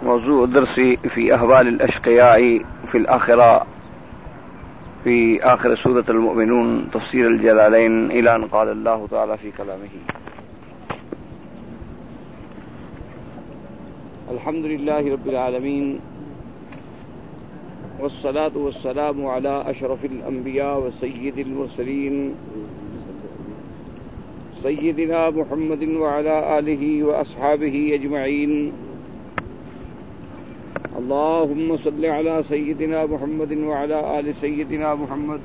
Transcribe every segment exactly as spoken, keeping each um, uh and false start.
موضوع الدرس في أهوال الأشقياء في الآخرة في آخر سورة المؤمنون تفسير الجلالين إلى أن قال الله تعالى في كلامه: الحمد لله رب العالمين والصلاة والسلام على أشرف الأنبياء وسيد المرسلين سيدنا محمد وعلى آله وأصحابه أجمعين. اللهم صل على سيدنا محمد وعلى آل سيدنا محمد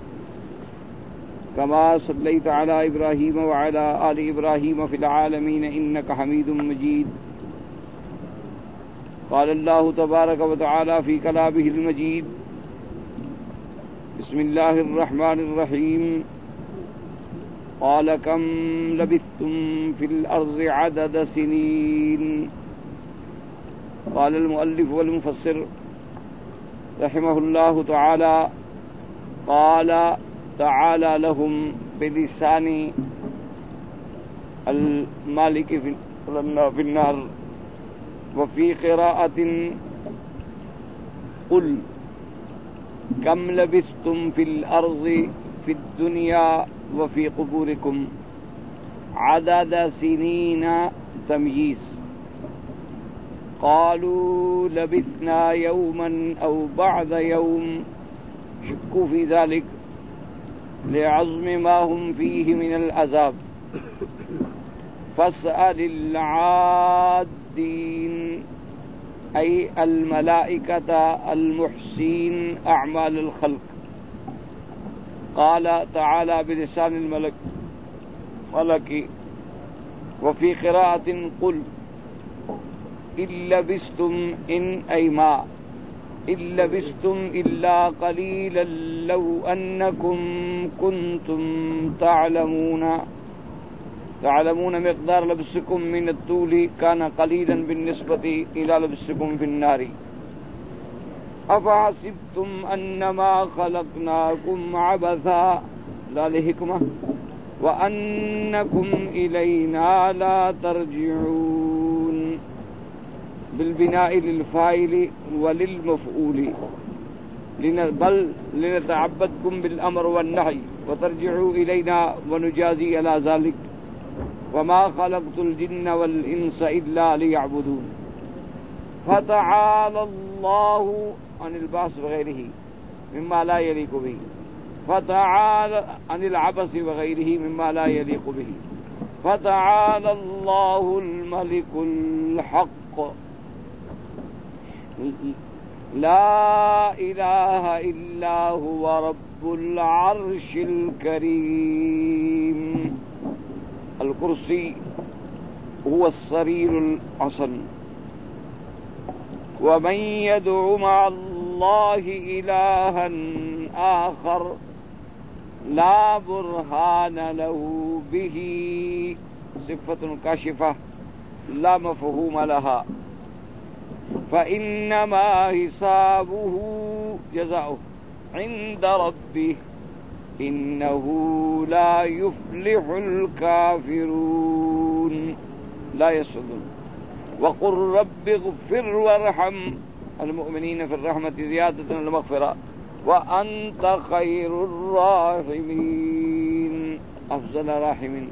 كما صليت على إبراهيم وعلى آل إبراهيم في العالمين إنك حميد مجيد. قال الله تبارك وتعالى في كلامه المجيد: بسم الله الرحمن الرحيم. قال كم لبثتم في الأرض عدد سنين. قال المؤلف والمفسر رحمه الله تعالى: قال تعالى لهم بلسان المالك في النار. وفي قراءة: قل كم لبثتم في الأرض في الدنيا وفي قبوركم عدد سنين تمييز. قالوا لبثنا يوما أو بعض يوم شكوا في ذلك لعظم ما هم فيه من العذاب. فاسأل العادين أي الملائكة المحسين أعمال الخلق. قال تعالى بلسان الملك ملكي. وفي قراءة: قل إن لبثتم إن أي ما إن لبثتم إلا قليلا لو أنكم كنتم تعلمون تعلمون مقدار لبسكم من الطول كان قليلا بالنسبة إلى لبسكم في النار. أفحسبتم أنما خلقناكم عبثا لا لحكمة وأنكم إلينا لا ترجعون. بالبناء للفاعل وللمفعول، بل لنتعبدكم بالأمر والنهي وترجعوا إلينا ونجازي على ذلك. وما خلقت الجن والإنس إلا ليعبدون. فتعالى الله عن البعث وغيره مما لا يليق به. فتعالى عن العبث وغيره مما لا يليق به. فتعالى الله الملك الحق لا إله إلا هو رب العرش الكريم. الكرسي هو السرير الحسن. ومن يدع مع الله إلها آخر لا برهان له به صفة كاشفة لا مفهوم لها فإنما حسابه جزاؤه عند ربه إنه لا يفلح الكافرون. لا يسعدون. وقل رب اغفر وارحم المؤمنين في الرحمة زيادة المغفرة وأنت خير الراحمين أفضل راحمين.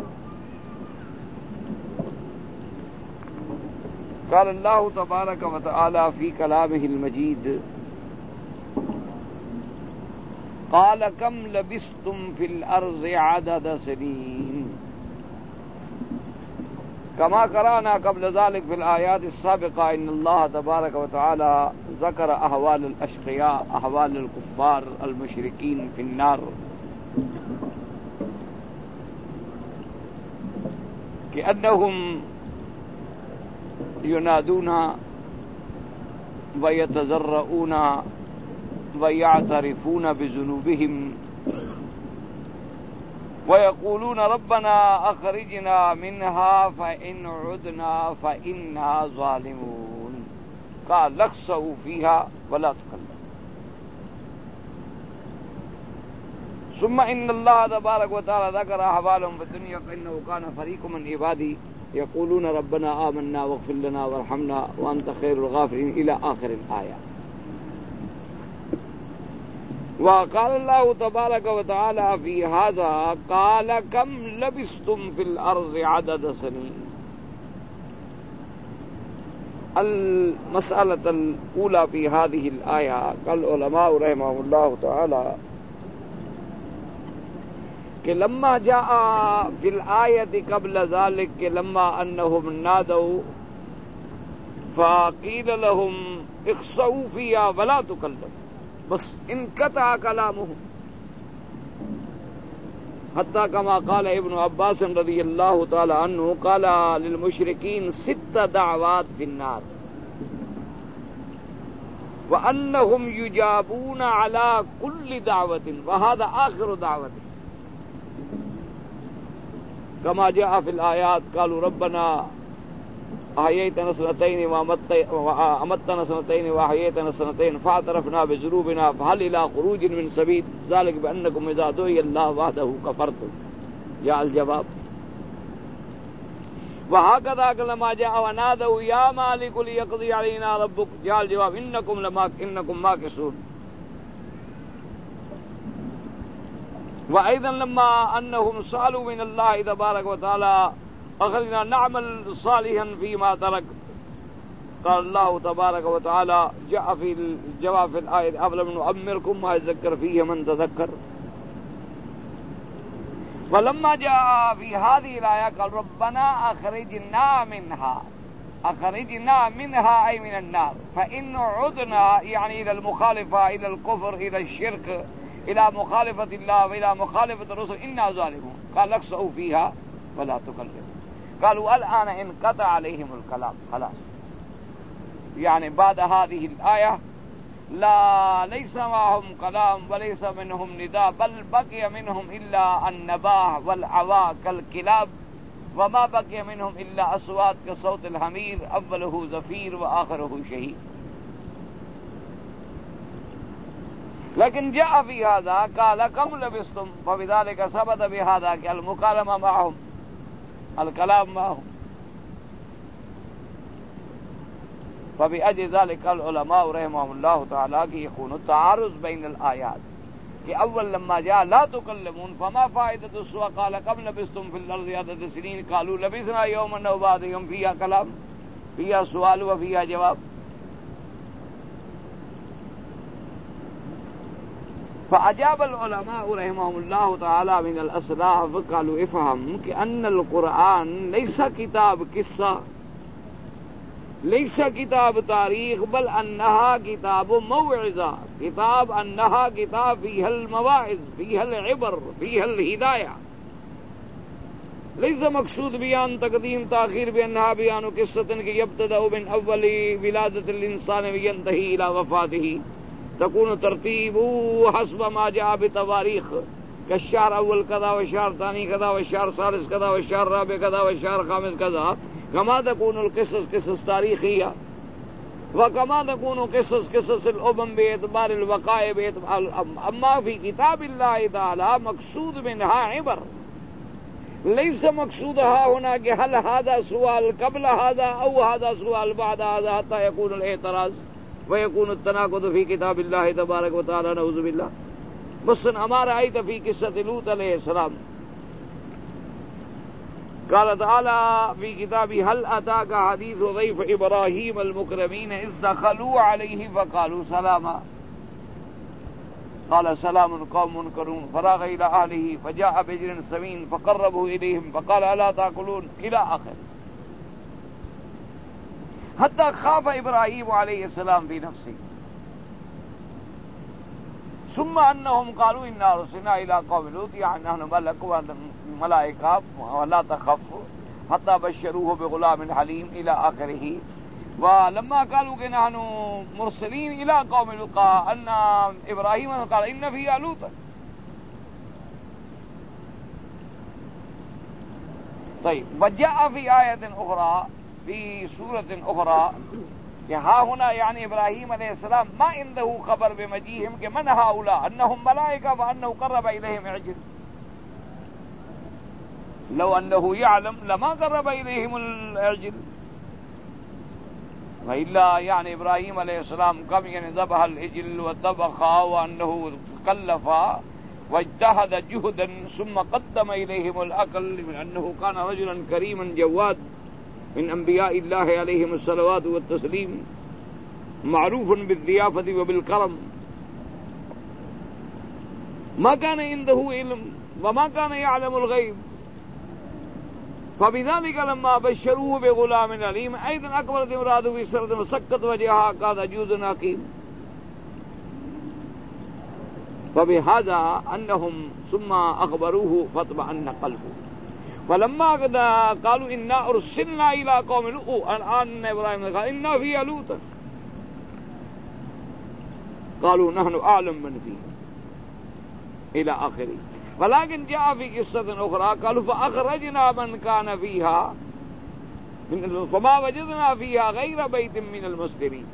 قال الله تبارك وتعالى في كلامه المجيد: قال كم لبثتم في الأرض عدد سنين. كما قرأنا قبل ذلك في الآيات السابقة إن الله تبارك وتعالى ذكر أحوال الأشقياء، أحوال الكفار المشركين في النار، كأنهم ينادون ويتزرؤون ويعترفون بذنوبهم ويقولون ربنا أخرجنا منها فإن عدنا فإنا ظالمون. قال اخسئوا فيها ولا تكلموا. ثم إن الله تبارك وتعالى ذكر أحوالهم في الدنيا فإنه كان فريق من عبادي یقولون ربنا آمنا واغفر لنا وارحمنا وانت خیر الغافرین الی آخر الآیہ. وقال اللہ تبارک وتعالی فی ھذا قال کم لبثتم فی الارض عدد سنین. المسألة الأولى في هذه الآية قال العلماء رحمهم الله تعالى کہ لما جاء في الآية قبل ذلك کہ لما أنهم نادوا فقيل لهم اخسؤوا فيها ولا تكلموا بس انقطع كلامهم حتى كما قال ابن عباس رضی اللہ تعالی عنہ قال للمشركين ست دعوات في النار وأنهم يجابون على كل دعوة وهذا آخر دعوة كما جاء في الآيات قالوا ربنا أحييتنا سنتين وأمتنا سنتين وأحييتنا سنتين فاعترفنا بذنوبنا فهل إلى خروج من سبيل ذلك بأنكم إذا دعي الله وحده كفرتم. جاء الجواب. وهكذا لما جاء ونادوا يا مالك ليقضي علينا ربك جاء الجواب إنكم لما إنكم ماكثون. وأيضا لما أنهم سألوا من الله تبارك وتعالى أخذنا نعمل صالحا فيما ترك قال الله تبارك وتعالى جاء في الجواب في الآية أفلم نعمركم ما يذكر فيه من تذكر. ولما جاء في هذه الآية قال ربنا أخرجنا منها أخرجنا منها أي من النار فإن عدنا يعني إلى المخالفة إلى الكفر إلى الشرك إلى مخالفة الله وإلى مخالفة الرسل إنا ظالمون. قال اخسؤوا فيها ولا تكلموا. قالوا الآن انقطع عليهم الكلام خلاص يعني بعد هذه الآية لا ليس معهم كلام وليس منهم نداء بل بقي منهم إلا النباح والعواء كالكلاب وما بقي منهم إلا أصوات كصوت الحمير أوله زفير وآخره شهيد. لكن جاء في هذا قال كم لبثتم فبذلك ثبت بهذا المكالمة معهم الكلام معهم. فبأجل ذلك العلماء رحمهم الله تعالى کہ يكون التعارض بين الآيات کہ اول لما جاء لا تكلمون فما فائدة السوء قال كم لبثتم في الأرض عدد سنين قالوا لبثنا يوما أو بعض يوم فيها كلام فيها سؤال وفيها جواب. فأجاب العلماء رحمهم الله تعالى من الأسلاف قالوا افهم كأن القرآن ليس كتاب قصة ليس كتاب تاريخ بل أنها كتاب موعظة كتاب أنها كتاب فيها المواعظ فيها العبر فيها الهداية. ليس مقصود بيان تقديم تأخير بأنها بيان قصة يبتدأ من أول ولادة الإنسان وينتهي إلى وفاته تكون ترتيب حسب ما جاء بتواريخ كالشهر أول كذا والشهر ثاني كذا والشهر ثالث كذا والشهر رابع كذا والشهر خامس كذا كما تكون القصص قصص تاريخية وكما تكون قصص قصص الأمم باعتبار الوقائع باعتبار. أما في كتاب الله تعالى مقصود منها عبر ليس مقصودها هنا کہ هل هذا سؤال قبل هذا أو هذا سؤال بعد هذا حتى يكون الاعتراض ويكون التناقض في كتاب الله تبارك وتعالى نعوذ بالله. بس أما رأيت في قصة لوط عليه السلام قال تعالى في كتابه هل أتاك حديث ضيف إبراهيم المكرمين إذ دخلوا عليه فقالوا سلاما قال سلام قوم منكرون فراغ إلى أهله فجاء بعجل سمين فقربه إليهم فقال ألا تأكلون إلى آخر حتى خاف إبراهيم عليه السلام في نفسه ثم أنهم قالوا إنا رسلنا إلى قوم لوط يعني نحن ملك وملائكة ولا تخف حتى بشروه بغلام حليم إلى آخره. ولما قالوا کہ نحن مرسلين إلى قوم لوط أن إبراهيم قال إن فيها لوطا. طيب وجاء في آية أخرى في سورة أخرى ها هنا يعني إبراهيم عليه السلام ما عنده خبر بمجيهم کہ من هؤلاء أنهم ملائكة وأنه قرب إليهم عجل لو انه يعلم لما قرب اليهم العجل والا يعني ابراہیم علیہ السلام کم یعنی ذبح العجل وطبخ وانه كلف واجتهد جهدا ثم قدم اليهم الاكل لانه كان رجلا كريما جواد من انبياء الله عليهم الصلوات والتسليم معروف بالضيافه وبالكرم ما كان عنده علم وما كان يعلم الغيب فبذلك لما بشروه بغلام عليم ايضا اكبرت امراته في سرد وسكت وجهها كاد جوز ناقيم فبهذا انهم ثم اخبروه فاطمأن قلبه فلما قالوا انا ارسلنا الى قوم لوط الان ابراهيم قال انا فيها لوطا قالوا نحن اعلم من فيه الى اخره ولكن جاء في قصة أخرى قالوا فأخرجنا من كان فيها فما وجدنا فيها غير بيت من المسلمين.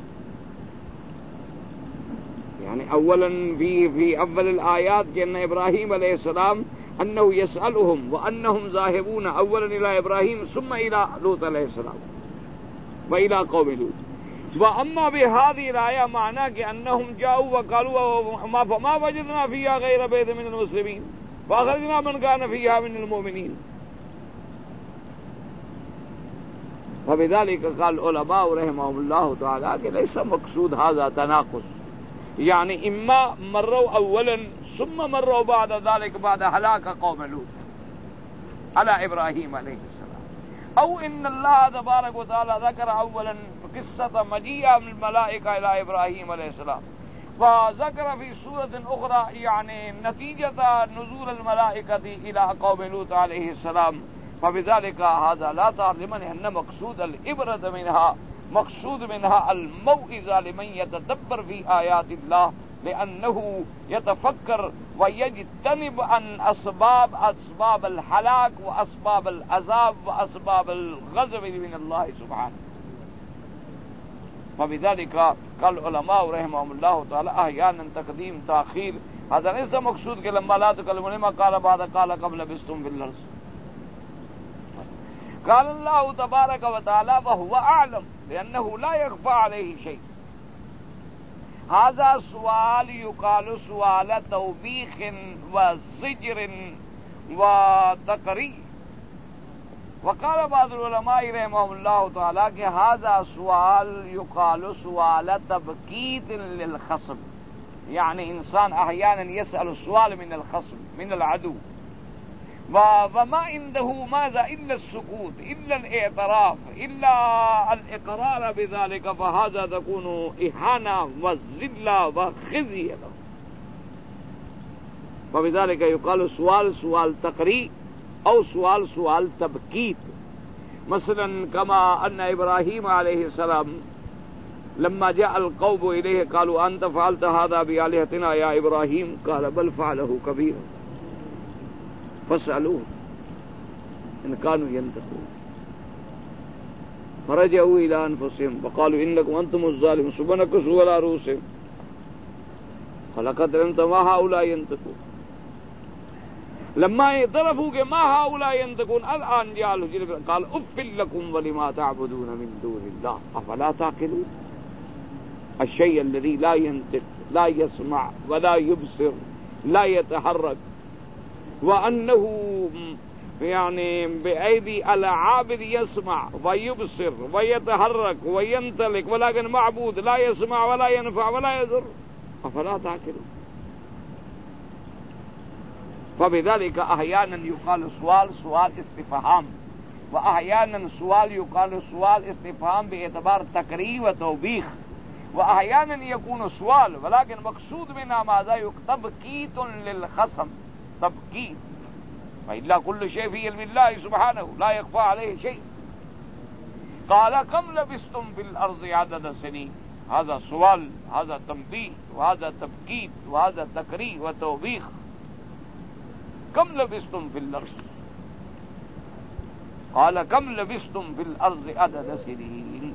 يعني أولا في في أول الآيات كأن إبراهيم عليه السلام أنه يسألهم وأنهم ذاهبون أولا إلى إبراهيم ثم إلى لوط عليه السلام وإلى قوم لوط. وأما بهذه الآية معناه كأنهم جاءوا وقالوا ما فما وجدنا فيها غير بيت من المسلمين فأخرجنا من كان فيها من المؤمنين. فبذلك قال العلماء رحمهم الله تعالى کہ ليس مقصود هذا تناقض، يعني إما مروا أولا ثم مروا بعد ذلك بعد هلاك قوم لوط على إبراهيم عليه السلام، أو إن الله تبارك وتعالى ذكر أولا قصة مجيء الملائكة إلى إبراهيم عليه السلام وذكر في سورة أخرى يعني نتيجة نزول الملائكة إلى قوم لوط عليه السلام. فبذلك هذا لا تعلمن أن مقصود العبرة منها مقصود منها الموعظة لمن يتدبر في آيات الله لأنه يتفكر ويجتنب عن أسباب أسباب الهلاك وأسباب العذاب وأسباب الغضب من الله سبحانه. فبذلك قال العلماء رحمهم الله تعالى أحيانا تقديم تأخير هذا ليس مقصود کہ لما لا تكلمون ما قال بعد قال قبل لبثتم في الأرض. قال الله تبارك وتعالى وهو أعلم لأنه لا يخفى عليه شيء. هذا سؤال يقال سؤال توبيخ وزجر وتقرير. وقال بعض العلماء رحمهم الله تعالى کہ هذا سؤال يقال سؤال تبكيت للخصم، يعني إنسان أحيانا يسأل السؤال من الخصم من العدو وما عنده ماذا إلا السكوت إلا الاعتراف إلا الإقرار بذلك، فهذا تكون إهانة وذلة وخزي له. فبذلك يقال سؤال سؤال تقرير أو سؤال سؤال تبكيت. مثلا كما أن إبراهيم عليه السلام لما جاء القوم إليه قالوا أنت فعلت هذا بآلهتنا يا إبراهيم قال بل فعله كبيرهم فاسألوه إن كانوا ينطقون فرجعوا إلى أنفسهم وقالوا إنكم أنتم الظالمون سبحانكسوا على رؤوسهم فلقد علمت ما هؤلاء ينطقون. لما اعترفوا کہ ما هؤلاء ينطقون الآن جاءوا قال أف لكم ولما تعبدون من دون الله أفلا تعقلون. الشيء الذي لا ينطق لا يسمع ولا يبصر لا يتحرك وأنه يعني بأيدي العابد يسمع ويبصر ويتحرك وينطلق ولكن معبود لا يسمع ولا ينفع ولا يضر أفلا تعقلون. فبذلك أحيانا يقال سؤال سؤال استفهام وأحيانا سؤال يقال سؤال استفهام باعتبار تقرير وتوبيخ وأحيانا يكون سؤال ولكن مقصود منها ماذا تبكيت للخصم تبكيت. فإلا كل شيء في علم الله سبحانه لا يخفى عليه شيء. قال كم لبثتم في الأرض عدد سنين. هذا سؤال هذا تنبيه وهذا تبكيت وهذا تقرير وتوبيخ. كم لبثتم في الأرض قال كم لبثتم في الأرض عدد سنين.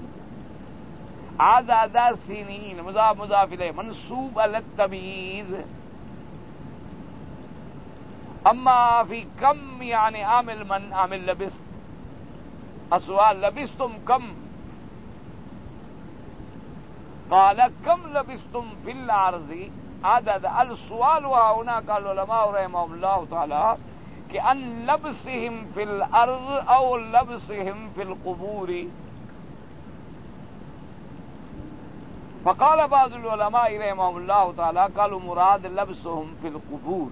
عدد سنين مضاف مضاف إليه منصوب على التمييز اما فی کم یعنی عامل من عامل لبست، السؤال لبستم کم، قال کم لبستم فی الارض عدد السؤال وهنا قال العلماء رحمهم الله تعالی کہ ان لبسهم فی الارض او لبسهم فی القبور، فقال بعض العلماء رحمهم الله تعالی قالوا مراد لبسهم فی القبور،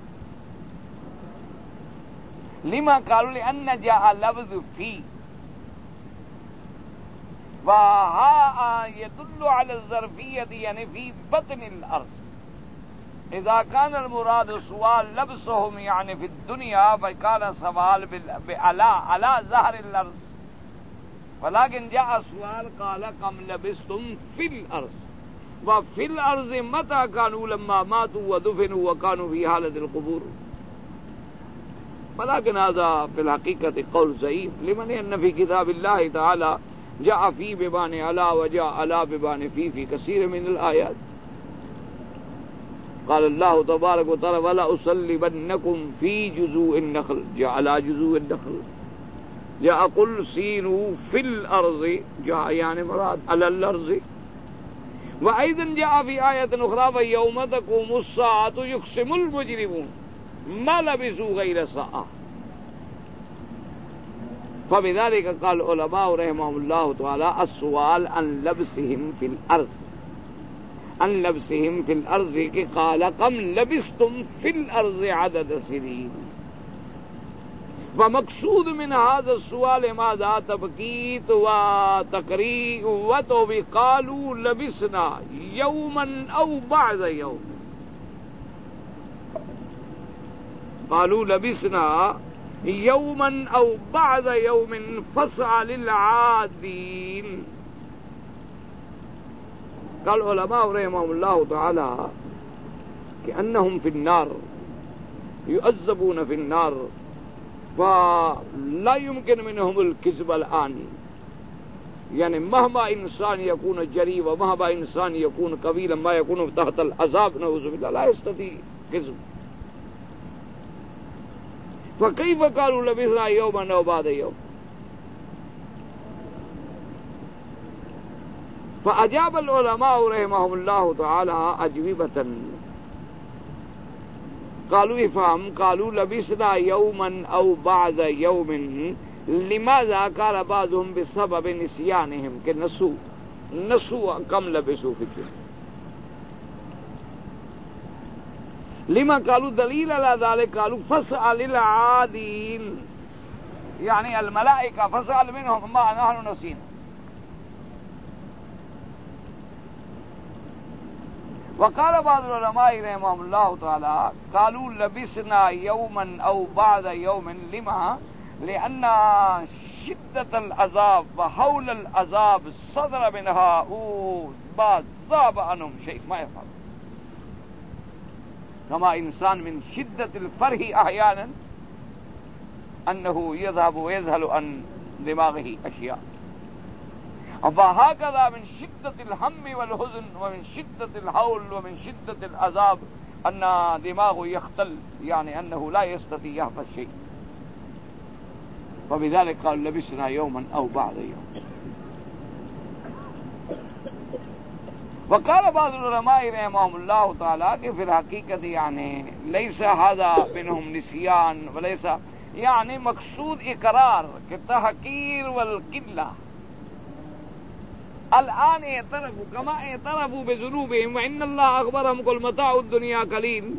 لما قالوا لأن جاء لفظ فی وها يدل على الظرفية يعني في بطن الأرض. إذا كان المراد سؤال لبسهم يعني في الدنيا فكان سؤال على على ظهر الأرض، ولكن جاء سؤال قال كم لبستم في الأرض، وفي الأرض متى كانوا لما ماتوا ودفنوا وكانوا في حالة القبور. ولكن هذا في الحقيقة قول ضعيف، لمن أن في كتاب الله تعالى جاء في ببان علا وجاء علا ببان في في كثير من الآيات. قال الله تبارك وتعالى ولا أصلبنكم في جذوع النخل، جاء على جذوع النخل. جاء قل سيروا في الأرض، جاء يعني مراد على الأرض. وأيضا جاء في آية أخرى ويوم تقوم الساعة يقسم المجرمون ما لبثوا غير ساعة. فبذلك قال العلماء رحمهم الله تعالى السؤال عن لبسهم في الأرض، عن لبسهم في الأرض کہ قال كم لبستم في الأرض عدد سنين. ومقصود من هذا السؤال ماذا؟ تبكيت وتقرير وتوبي. قالوا لبسنا يوما أو بعد يوم، قالوا لبسنا يوما أو بعد يوم فاسأل العادين. قال العلماء رحمهم الله تعالى كأنهم في النار يعذبون في النار فلا يمكن منهم الكذب الآن، يعني مهما إنسان يكون جريء ومهما إنسان يكون قوي ما يكون تحت العذاب نعوذ بالله لا يستطيع كذب. فكيف قالوا لبثنا يوما أو بعد يوم؟ فأجاب العلماء رحمهم الله تعالى أجوبة قالوا افهم، قالوا لبثنا يوما أو بعد يوم. لماذا؟ قال بعضهم بسبب نسيانهم کہ نسوا نسوا كم لبثوا في الدنيا. لما قالوا دلیل على ذلك قالوا فاسأل العادين، يعني الملائكة فاسأل منهم ما نحن نسينا. وقال بعض العلماء رحمهم الله تعالى قالوا لبسنا يوما أو بعد يوم. لما؟ لأن شدة العذاب وحول العذاب صدر منها بعد ذاب عنهم شيء ما يفعل، كما إنسان من شدة الفرح أحيانا أنه يذهب ويذهل عن دماغه أشياء، وهكذا من شدة الهم والحزن ومن شدة الحول ومن شدة العذاب أن دماغه يختل، يعني أنه لا يستطيع يحفظ شيء. وبذلك قال لبسنا يوما أو بعد يوم. وقال بعض العلماء رحمهم الله تعالى کہ في الحقيقة يعني ليس هذا منهم نسيان وليس، يعني مقصود اقرار کہ تحقیر والقلة. الآن اعترفوا كما اعترفوا بذنوبهم وإن الله أخبرهم قل متاع الدنيا قليل.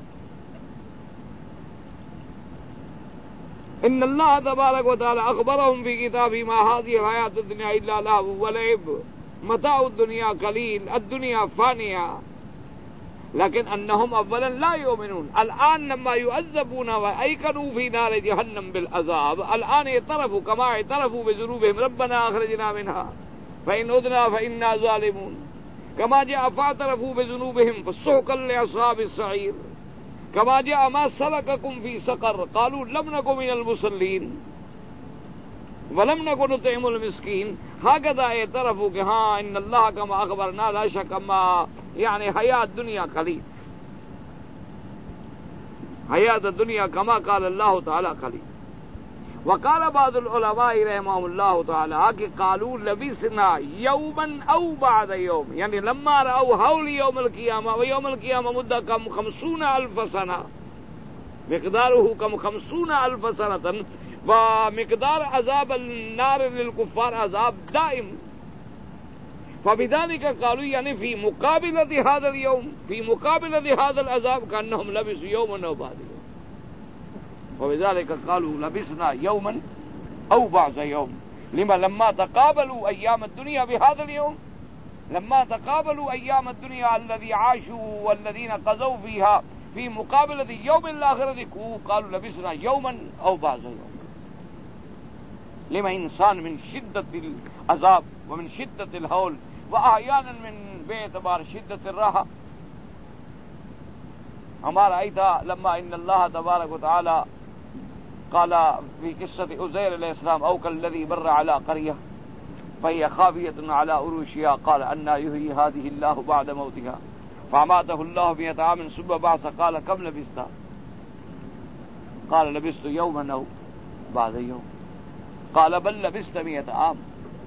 إن الله تبارك وتعالى أخبرهم في كتابه ما هذه الحياة الدنيا إلا لهو ولعب متاع الدنيا قليل، الدنيا فانية. لكن أنهم أولا لا يؤمنون. الآن لما يعذبون وأيقنوا في نار جهنم بالعذاب الآن اعترفوا كما اعترفوا بذنوبهم ربنا أخرجنا منها فإن عدنا فإنا ظالمون. كما جاء فاعترفوا بذنوبهم فسحقا لأصحاب السعير. كما جاء ما سلككم في سقر قالوا لم نكن من المصلين ولم نكن نطعم المسكين. هكذا اعترفوا کہ ہاں ان اللہ كما أخبرنا لا شك ما يعني حياة الدنيا قليل. حیات الدنیا کما قال اللہ تعالی خلی وقال بعض العلماء رحمهم اللہ تعالی کہ قالوا لبسنا یوما او بعد یوم، یعنی لما رأوا حول یوم القیامہ ویوم القیامہ مدہ کم خمسون الف سنہ مقدارہ کم خمسون الف سنة ومقدار عذاب النار للكفار عذاب دائم، فبذلك قالوا يعني في مقابلة هذا اليوم في مقابلة هذا العذاب كأنهم لبسوا يوما أو بعد يوم، وبذلك قالوا لبسنا يوما أو بعد يوم. لما لما تقابلوا أيام الدنيا بهذا اليوم، لما تقابلوا أيام الدنيا الذي عاشوا والذين قضوا فيها في مقابلة يوم الآخرة قالوا لبسنا يوما أو بعد يوم. لما إنسان من شدة العذاب ومن شدة الهول وأحيانا من باعتبار شدة الراحة. ہمارا آئی تھا لما ان اللہ تبارک و تعالی قال في قصة عزير علیہ السلام او كالذي بر على قرية فهي خاوية على عروشها قال أنى يحيي هذه الله بعد موتها فأماته الله مئة عام ثم بعث قال كم لبثت قال لبثت يوما أو بعد يوم قال بل لبثت مئة عام.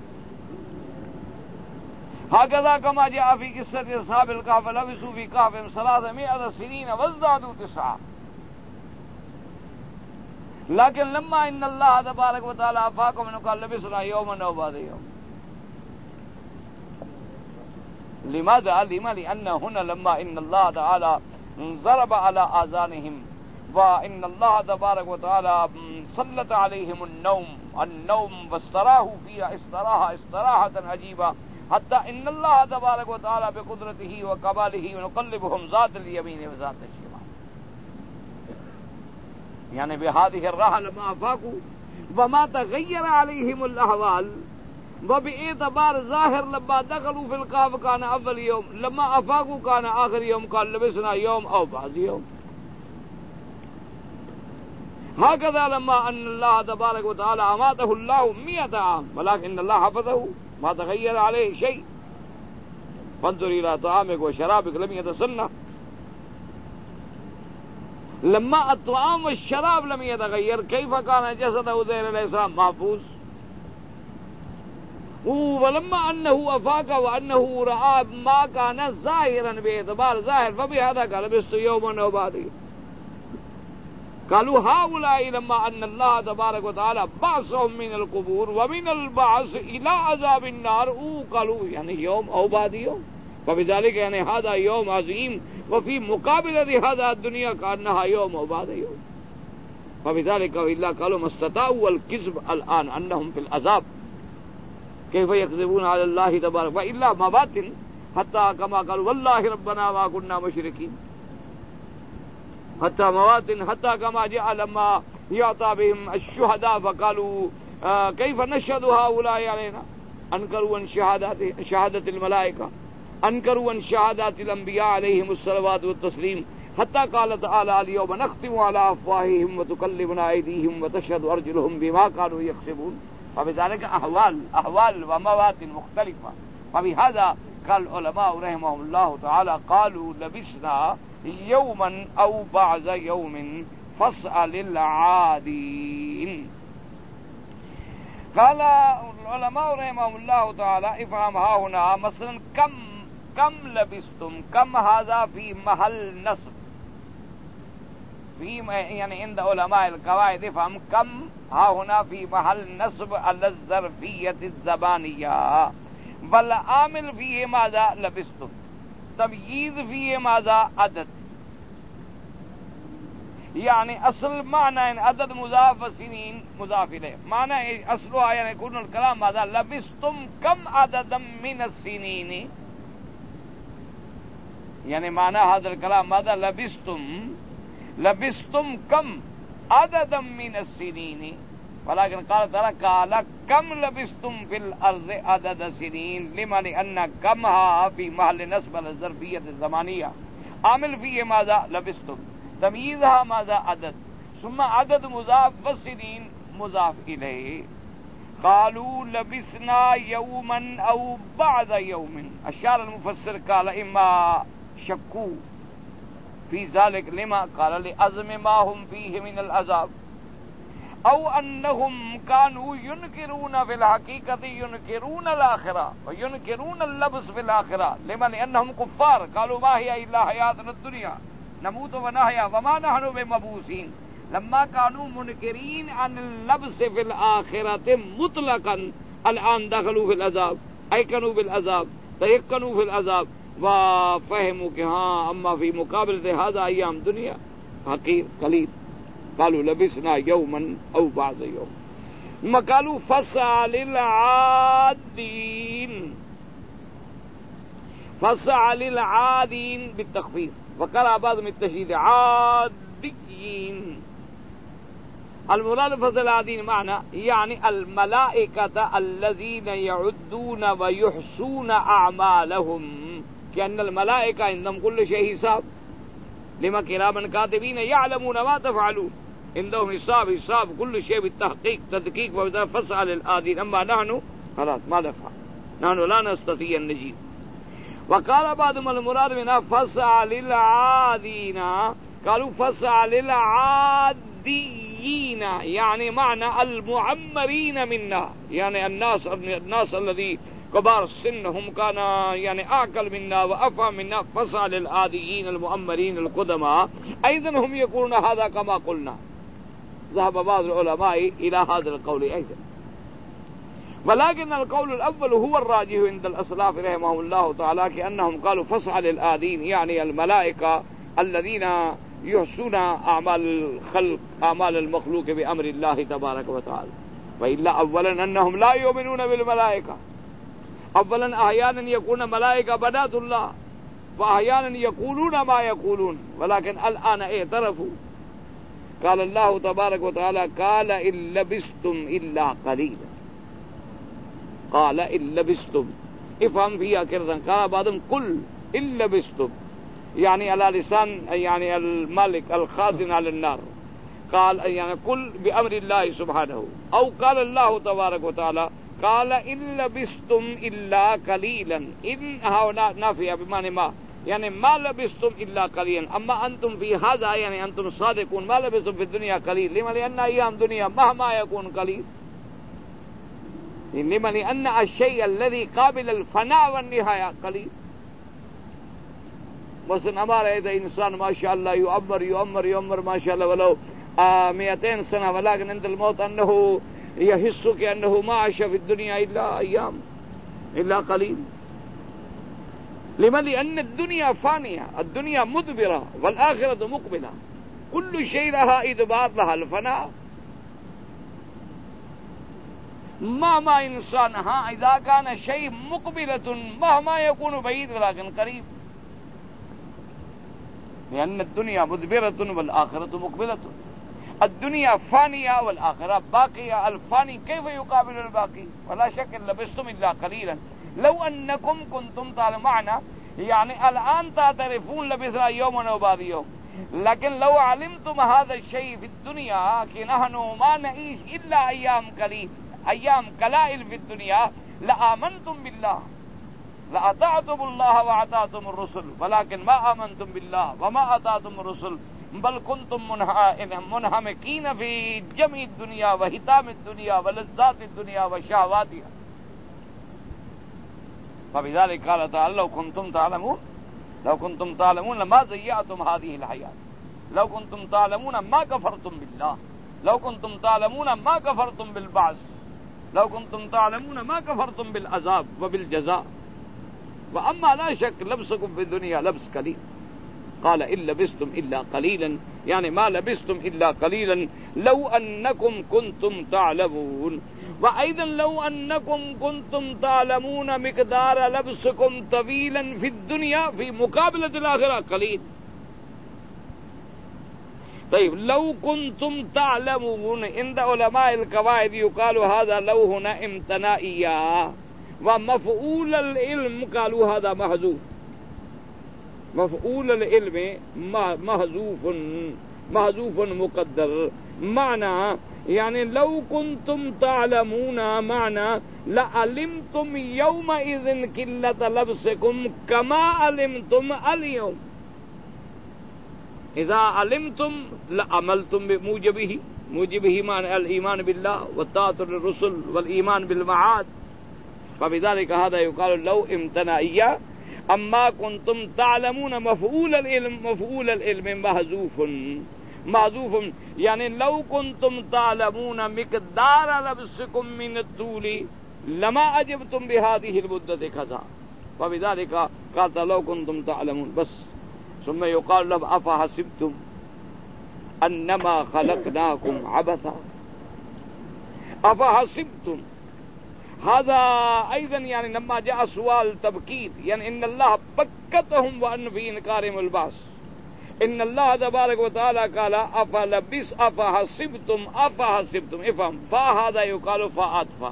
هكذا كما جاء في قصة أصحاب الكهف لبثوا في كهفهم ثلاثمائة سنين وازدادوا تسعة. لكن لما إن الله تبارك وتعالى عفاكم منه قال لبثنا يوما أو بعد يوم. لماذا؟ لما لأن هنا لما إن الله تعالى ضرب على آذانهم وإن الله تبارك وتعالى سلط عليهم النوم النوم واستراحوا فيها استراحة استراحة عجيبة حتى إن الله تبارك وتعالى بقدرته وكماله يقلبهم ذات اليمين وذات الشمال. يعني بهذه الراحة لما أفاقوا وما تغير عليهم الأحوال وباعتبار ظاهر لما دخلوا في الكهف كان أول يوم لما أفاقوا كان آخر يوم قال لبثنا يوم أو بعض يوم. هكذا لما أن الله تبارك وتعالى أماته الله مئة عام ولكن الله حفظه ما تغير عليه شيء. فانظر إلى طعامك وشرابك لم يتسنى. لما الطعام والشراب لم يتغير كيف كان جسد عزير عليه السلام محفوظ؟ ولما أنه أفاق وأنه رأى ما كان ظاهرا باعتبار ظاهر فبهذا قال لبثت يوما أو بعد يوم. قالوا هؤلاء لما أن الله تبارك وتعالى بعثهم من القبور ومن البعث إلى عذاب النار قالوا يعني يوم أو بعد يوم، فبذلك يعني هذا يوم عظيم وفي مقابلة هذا الدنيا كأنها يوم أو بعد يوم. فبذلك وإلا قالوا ما استطاعوا الكذب الآن أنهم في العذاب كيف يكذبون على الله تبارك وإلا مباتن حتى كما قالوا والله ربنا ما كنا مشركين حتى مواتن حتى كما جاء لما يعطى بهم الشهداء فقالوا آه كيف نشهد هؤلاء علينا أنكروا عن شهادات شهادة الملائكة أنكروا عن شهادات الأنبياء عليهم الصلوات والتسليم حتى قال تعالى اليوم نختم على أفواههم وتكلمنا أيديهم وتشهد أرجلهم بما كانوا يكسبون. فبذلك أحوال أحوال وموات مختلفة. فبهذا قال العلماء رحمهم الله تعالى قالوا لبسنا يوما أو بعد يوم فاسأل العادين. قال العلماء رحمهم الله تعالى افهم ها هنا مثلا كم كم لبستم كم هذا في محل نصب في يعني عند علماء القواعد افهم كم ها هنا في محل نصب على الظرفية الزبانية والعامل فيه ماذا لبستم تمييز فيه ماذا عدد يعني اصل معنى عدد مضاف وسنين مضاف اليه معنى اصلها يعني يكون الكلام ماذا لبستم كم عددا من السنين يعني معنى هذا الكلام ماذا لبستم لبستم كم عددا من السنين. ولكن قال تعالى قال كم لبستم في الارض عدد سنين لما لان كمها في محل نصب الظرفية الزمانية عامل فيه ماذا لبستم تمييزها ماذا عدد ثم عدد مضاف والسنين مضاف إليه. قالوا لبسنا يوما أو بعد يوم. أشار المفسر قال إما شكوا فی ذلک لما قال لعظم ما هم فیہ من العذاب او انہم کانوا ینکرون فی الحقیقت ینکرون الآخرہ وینکرون اللبس فی الآخرہ لما لأنہم کفار قالوا ما ہی الا حیاتنا الدنیا نموت ونحیا وما نحن بمبعوثین لما كانوا منكرين عن اللبس في الآخرة مطلقا الآن دخلوا في العذاب أيقنوا بالعذاب تيقنوا في العذاب وفهموا کہ ہاں اما في مقابلة هذا أيام دنيا حقير قليل قالوا لبسنا يوما أو بعض يوم ثم قالوا فاسأل العادين فاسأل العادين بالتخفيف وقرأ بعض من التشديد عاديين المراد فضل العادين معنى يعني الملائكة الذين يعدون ويحصون أعمالهم كأن الملائكة عندهم كل شيء حساب لما كراما كاتبين يعلمون ما تفعلون عندهم حساب حساب كل شيء بالتحقيق تدقيق وبذا فاسأل العادين أما نحن خلاص ما نفعل نحن لا نستطيع النجيب وقال بعضهم المراد منها فاسأل العادين قالوا فاسأل العادين يعني معنى المعمرين منا يعني الناس الناس الذي كبار السن هم كان يعني أعقل منا وأفهم منا فاسأل العاديين المعمرين القدماء أيضا هم يقولون هذا كما قلنا ذهب بعض العلماء إلى هذا القول أيضا ولكن القول الأول هو الراجح عند الأسلاف رحمهم الله تعالى كأنهم قالوا فاسأل العادين يعني الملائكة الذين يحسون أعمال الخلق أعمال المخلوق بأمر الله تبارك وتعالى وإلا أولا أنهم لا يؤمنون بالملائكة أولا أحيانا يكون ملائكة بنات الله وأحيانا يقولون ما يقولون ولكن الآن اعترفوا قال الله تبارك وتعالى قال إن لبستم إلا قليلا قال إن لبستم افهم فيها كردا قال بعضهم قل إن لبستم يعني على لسان يعني الملك الخازن على النار قال يعني قل بأمر الله سبحانه أو قال الله تبارك وتعالى قال إن لبستم إلا قليلا إن هنا نافية بمعنى ما يعني ما لبستم إلا قليلا أما أنتم في هذا يعني أنتم صادقون ما لبستم في الدنيا قليل لما لأن أيام دنيا مهما يكون قليل لما لأن الشيء الذي قابل الفناء والنهاية قليل مثلا ہمارا ایسا انسان ماشاء اللہ يعمر يعمر يعمر ما شاء الله ولو مئتين سنة ولكن عند الموت أنه يحس كأنه ما عاش في الدنيا إلا أيام إلا قليل لما لأن الدنيا فانية الدنيا مدبرة والآخرة مقبلة كل شيء لها إدبار لها الفناء مهما إنسان ها إذا كان شيء مقبلة مهما يكون بعيد ولكن قريب لأن الدنيا مدبرة والآخرة مقبلة الدنيا فانية والآخرة باقية الفاني كيف يقابل الباقي ولا شك إن لبستم إلا قليلا لو أنكم كنتم تعلمون يعني الآن تعترفون لبثنا يوما أو بعض يوم لكن لو علمتم هذا الشيء في الدنيا كي نحن ما نعيش إلا أيام قليل أيام قلائل في الدنيا لآمنتم بالله لأطعتم الله وأطعتم الرسل ولكن ما آمنتم بالله وما أطعتم الرسل بل كنتم منهمكين في جميع الدنيا وهتام الدنيا ولذات الدنيا وشهواتها فبذلك قال تعالى لو كنتم تعلمون لو كنتم تعلمون لما ضيعتم هذه الحياة لو كنتم تعلمون ما كفرتم بالله لو كنتم تعلمون ما كفرتم بالبعث لو كنتم تعلمون ما كفرتم بالعذاب وبالجزاء وأما لا شك لبسكم في الدنيا لبس قليل قال إن لبستم إلا قليلا يعني ما لبستم إلا قليلا لو أنكم كنتم تعلمون وأيضا لو أنكم كنتم تعلمون مقدار لبسكم طويلا في الدنيا في مقابلة الآخرة قليل طيب لو كنتم تعلمون عند علماء القواعد يقال هذا لو هنا امتنائيا ومفعول العلم قالوا هذا محذوف مفعول العلم محذوف محذوف مقدر معنى يعني لو كنتم تعلمون معنى لعلمتم يومئذ قلة لبسكم كما علمتم اليوم اذا علمتم لعملتم بموجبه موجبه معنى الايمان بالله والطاعة للرسل والايمان بالمعاد فبذلك هذا يقال لو امتناعية اما كنتم تعلمون مفعول العلم مفعول العلم محذوف محذوف یعنی لو كنتم تعلمون مقدار لبسكم من الطول لما عجبتم بهذه المدة كذا فبذلك قال لو كنتم تعلمون بس. ثم يقال لهم أفحسبتم أنما خلقناكم عبثا أفحسبتم هذا أيضا يعني لما جاء سؤال تبكيت يعني إن الله بكتهم وأن في إنكارهم البعث إن الله تبارك وتعالى قال أفلبس أفحسبتم أفحسبتم افهم فهذا يقال فأطفى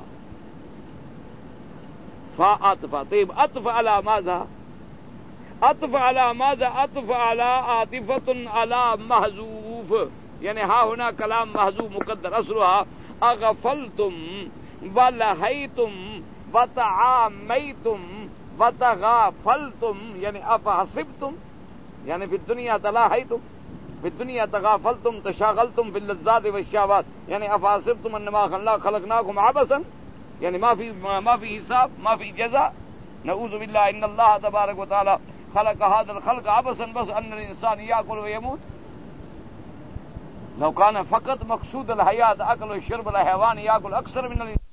فأطفى طيب أطفى على ماذا عطف على ماذا عطف على عاطفة على محذوف یعنی ہاں ہونا کلام محذوف مقدر اصلها اغفلتم ولهيتم وتعاميتم وتغافلتم یعنی افحسبتم یعنی في الدنيا تلاهيتم في الدنيا تغافلتم تشاغلتم في اللذات والشهوات یعنی افحسبتم انما خلقناكم عبثا یعنی ما في ما في حساب ما في جزاء نعوذ بالله ان الله تبارك وتعالى خلق هذا الخلق عبثا بس ان الانسان ياكل ويموت لو كان فقط مقصود الحياة اكل والشرب الحيوان ياكل اكثر من الانسان